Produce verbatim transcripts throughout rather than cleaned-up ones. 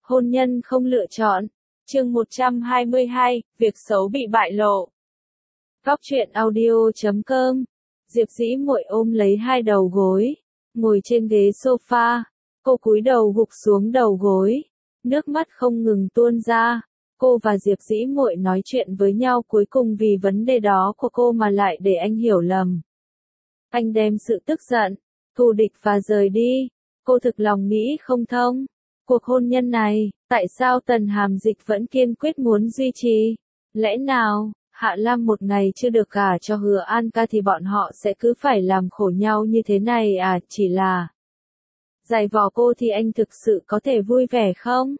Hôn nhân không lựa chọn. Chương một trăm hai mươi hai, việc xấu bị bại lộ. Góc truyện audio chấm com. Diệp Dĩ Muội ôm lấy hai đầu gối, ngồi trên ghế sofa, cô cúi đầu gục xuống đầu gối, nước mắt không ngừng tuôn ra. Cô và Diệp Dĩ Muội nói chuyện với nhau cuối cùng vì vấn đề đó của cô mà lại để anh hiểu lầm. Anh đem sự tức giận, thù địch và rời đi. Cô thực lòng nghĩ không thông. Cuộc hôn nhân này, tại sao Tần Hàm Dịch vẫn kiên quyết muốn duy trì? Lẽ nào, Hạ Lam một ngày chưa được gả cho Hứa An Ca thì bọn họ sẽ cứ phải làm khổ nhau như thế này à? Chỉ là giày vò cô thì anh thực sự có thể vui vẻ không?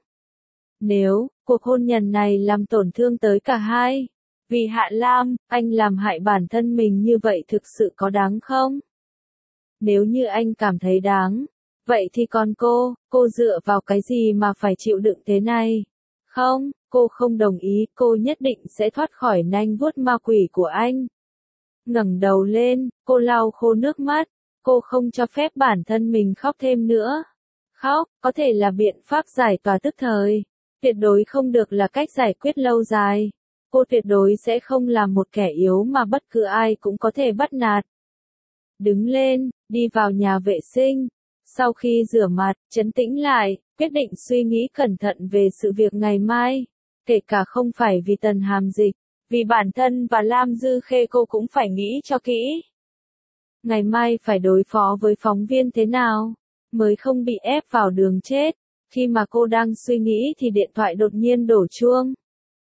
Nếu cuộc hôn nhân này làm tổn thương tới cả hai, vì Hạ Lam, anh làm hại bản thân mình như vậy thực sự có đáng không? Nếu như anh cảm thấy đáng, vậy thì còn cô, cô dựa vào cái gì mà phải chịu đựng thế này? Không, cô không đồng ý, cô nhất định sẽ thoát khỏi nanh vuốt ma quỷ của anh. Ngẩng đầu lên, cô lau khô nước mắt, cô không cho phép bản thân mình khóc thêm nữa. Khóc, có thể là biện pháp giải tỏa tức thời, tuyệt đối không được là cách giải quyết lâu dài. Cô tuyệt đối sẽ không làm một kẻ yếu mà bất cứ ai cũng có thể bắt nạt. Đứng lên, đi vào nhà vệ sinh. Sau khi rửa mặt, trấn tĩnh lại, quyết định suy nghĩ cẩn thận về sự việc ngày mai. Kể cả không phải vì Tần Hàm Dịch, vì bản thân và Lam Dư Khê cô cũng phải nghĩ cho kỹ. Ngày mai phải đối phó với phóng viên thế nào, mới không bị ép vào đường chết. Khi mà cô đang suy nghĩ thì điện thoại đột nhiên đổ chuông.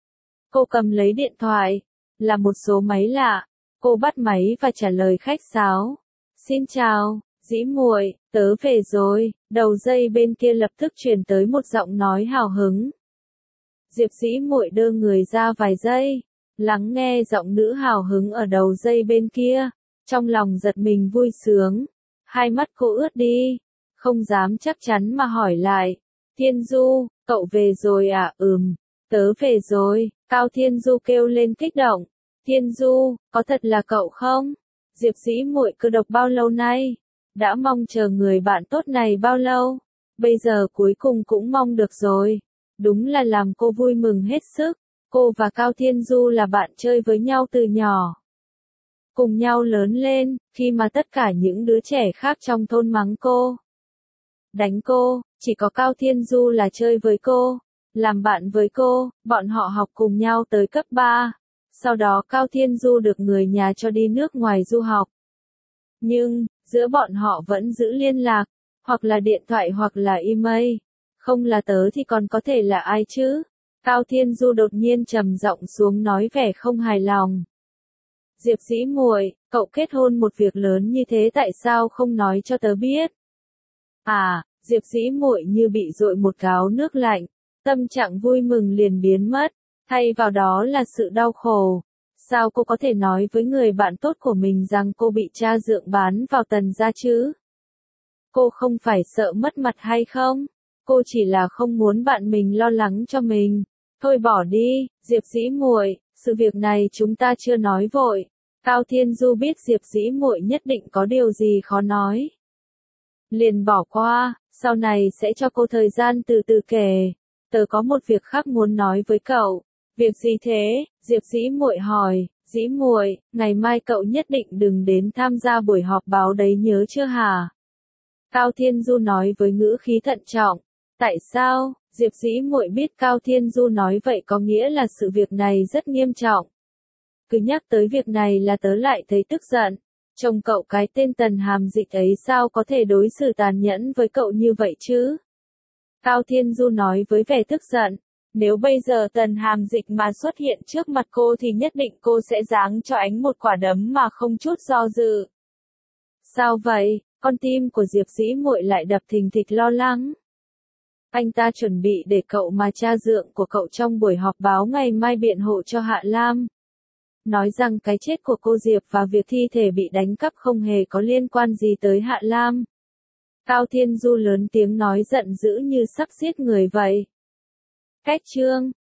Cô cầm lấy điện thoại, là một số máy lạ. Cô bắt máy và trả lời khách sáo. Xin chào, Dĩ Muội, tớ về rồi. Đầu dây bên kia lập tức truyền tới một giọng nói hào hứng. Diệp Dĩ Muội đơ người ra vài giây, lắng nghe giọng nữ hào hứng ở đầu dây bên kia, trong lòng giật mình vui sướng. Hai mắt cô ướt đi, không dám chắc chắn mà hỏi lại. Thiên Du, cậu về rồi à? Ừm, tớ về rồi. Cao Thiên Du kêu lên kích động. Thiên Du, có thật là cậu không? Diệp Dĩ Muội cơ độc bao lâu nay? Đã mong chờ người bạn tốt này bao lâu? Bây giờ cuối cùng cũng mong được rồi. Đúng là làm cô vui mừng hết sức. Cô và Cao Thiên Du là bạn chơi với nhau từ nhỏ. Cùng nhau lớn lên, khi mà tất cả những đứa trẻ khác trong thôn mắng cô, đánh cô, chỉ có Cao Thiên Du là chơi với cô, làm bạn với cô. Bọn họ học cùng nhau tới cấp ba. Sau đó Cao Thiên Du được người nhà cho đi nước ngoài du học. Nhưng, giữa bọn họ vẫn giữ liên lạc, hoặc là điện thoại hoặc là email. Không là tớ thì còn có thể là ai chứ? Cao Thiên Du đột nhiên trầm giọng xuống nói vẻ không hài lòng. Diệp Dĩ Muội, cậu kết hôn một việc lớn như thế tại sao không nói cho tớ biết? À, Diệp Dĩ Muội như bị dội một gáo nước lạnh, tâm trạng vui mừng liền biến mất, thay vào đó là sự đau khổ. Sao cô có thể nói với người bạn tốt của mình rằng cô bị cha dượng bán vào Tần gia chứ? Cô không phải sợ mất mặt hay không? Cô chỉ là không muốn bạn mình lo lắng cho mình. Thôi bỏ đi, Diệp Dĩ Muội, sự việc này chúng ta chưa nói vội. Cao Thiên Du biết Diệp Dĩ Muội nhất định có điều gì khó nói, liền bỏ qua, sau này sẽ cho cô thời gian từ từ kể. Tớ có một việc khác muốn nói với cậu. Việc gì thế? Diệp Dĩ Muội hỏi. Dĩ Muội, ngày mai cậu nhất định đừng đến tham gia buổi họp báo đấy nhớ chưa hả? Cao Thiên Du nói với ngữ khí thận trọng. Tại sao? Diệp Dĩ Muội biết Cao Thiên Du nói vậy có nghĩa là sự việc này rất nghiêm trọng. Cứ nhắc tới việc này là tớ lại thấy tức giận. Chồng cậu cái tên Tần Hàm Dịch ấy sao có thể đối xử tàn nhẫn với cậu như vậy chứ? Cao Thiên Du nói với vẻ tức giận. Nếu bây giờ Tần Hàm Dịch mà xuất hiện trước mặt cô thì nhất định cô sẽ giáng cho anh một quả đấm mà không chút do dự. Sao vậy? Con tim của Diệp Dĩ Muội lại đập thình thịch lo lắng. Anh ta chuẩn bị để cậu mà cha dượng của cậu trong buổi họp báo ngày mai biện hộ cho Hạ Lam. Nói rằng cái chết của cô Diệp và việc thi thể bị đánh cắp không hề có liên quan gì tới Hạ Lam. Cao Thiên Du lớn tiếng nói giận dữ như sắp giết người vậy. Cách chương